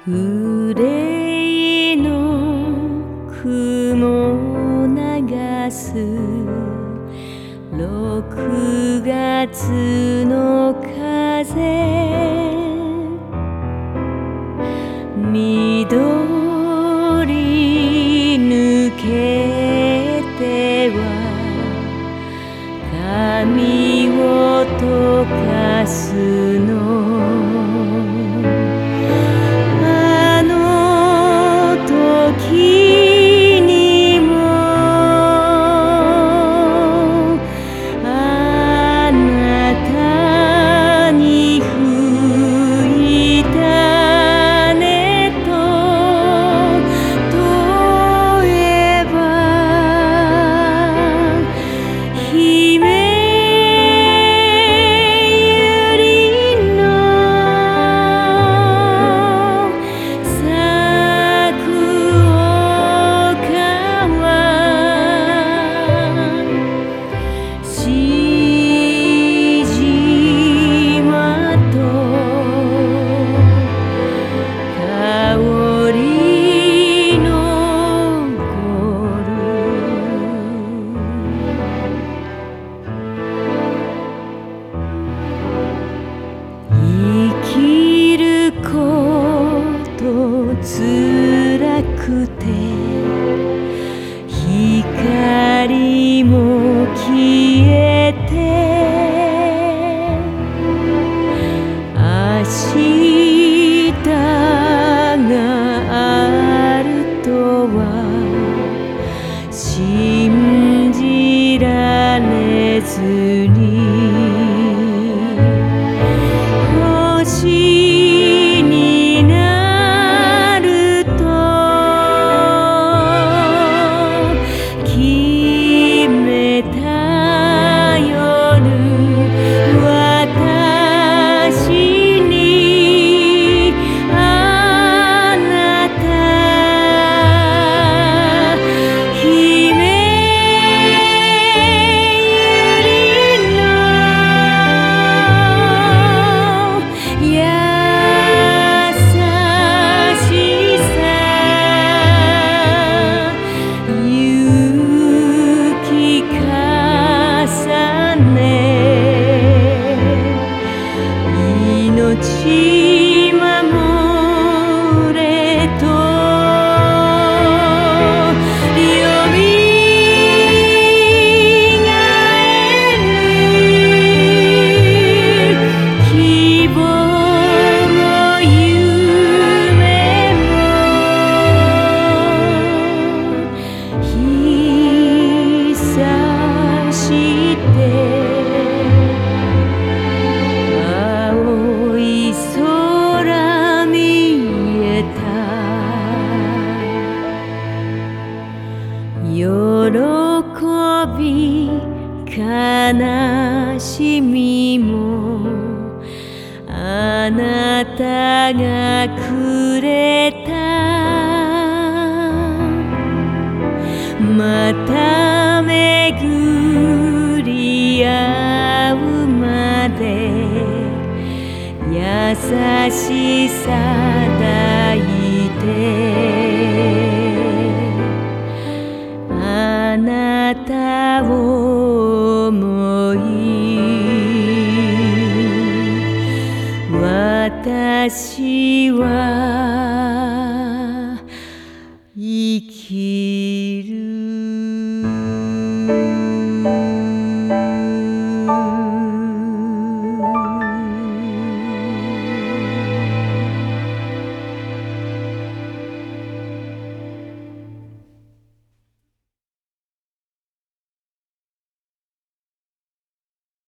憂いの雲流す6月の風、緑抜けては髪を溶かすの、あの時にもあなたに吹いたねと例えば姫辛くて光も消えて明日があるとは信じられずに星になると決めた夜、私にあなた姫ゆりの優しさ行き重ね命守れとよみがえる希望も夢も久して青い空見えた、喜び悲しみもあなたがくれた、また巡り合うまで優しさ抱いてあなたを思い私は生き